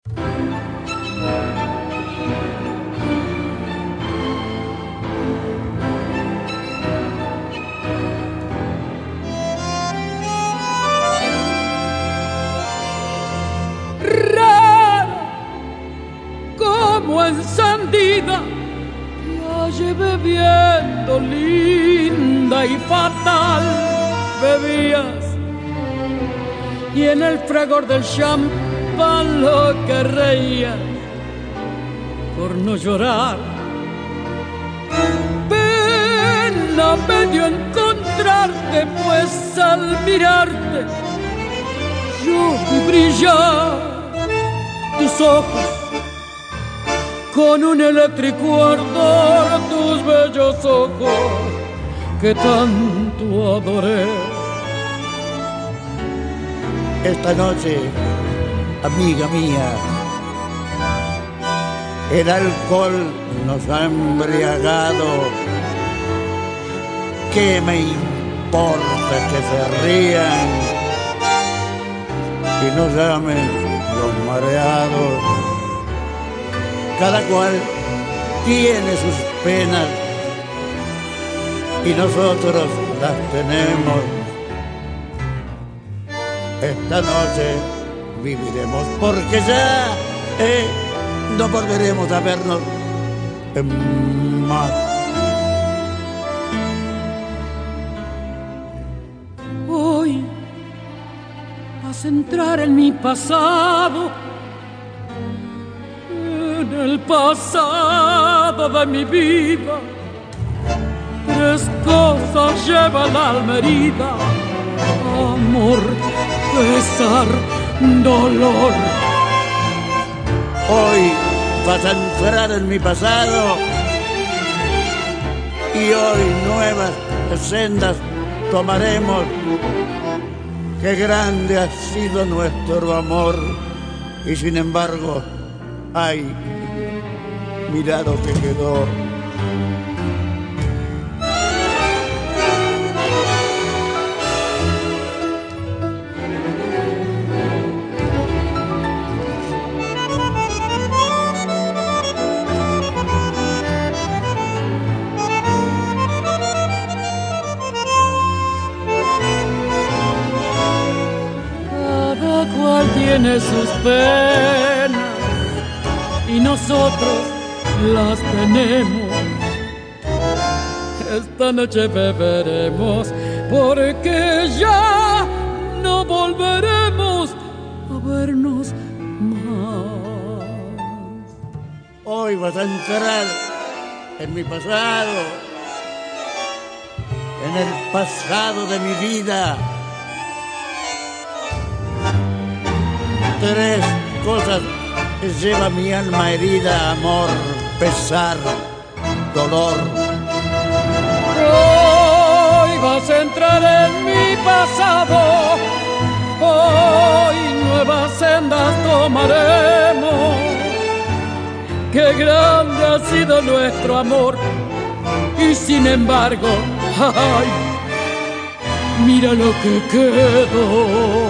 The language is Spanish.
Como encendida te hallé bebiendo, linda y fatal. Bebías y en el fragor del champán lo que reías por no llorar. Pena me dio encontrarte, pues al mirarte yo vi brillar tus ojos con un eléctrico ardor, tus bellos ojos que tanto adoré. Esta noche, amiga mía, el alcohol nos ha embriagado. ¿Qué me importa que se rían y nos llamen los mareados? Cada cual tiene sus penas y nosotros las tenemos. Esta noche viviremos porque ya no volveremos a vernos más. Hoy vas a entrar en mi pasado, en el pasado de mi vida. Tres cosas lleva el alma herida: amor, pesar, dolor. Hoy vas a entrar en mi pasado y hoy nuevas sendas tomaremos. Qué grande ha sido nuestro amor y sin embargo, ay, mira lo que quedó. Tiene sus penas y nosotros las tenemos. Esta noche beberemos porque ya no volveremos a vernos más. Hoy vas a entrar en mi pasado, en el pasado de mi vida. Tres cosas lleva mi alma herida: amor, pesar, dolor. Hoy vas a entrar en mi pasado, hoy nuevas sendas tomaremos. Qué grande ha sido nuestro amor y sin embargo, ay, mira lo que quedó.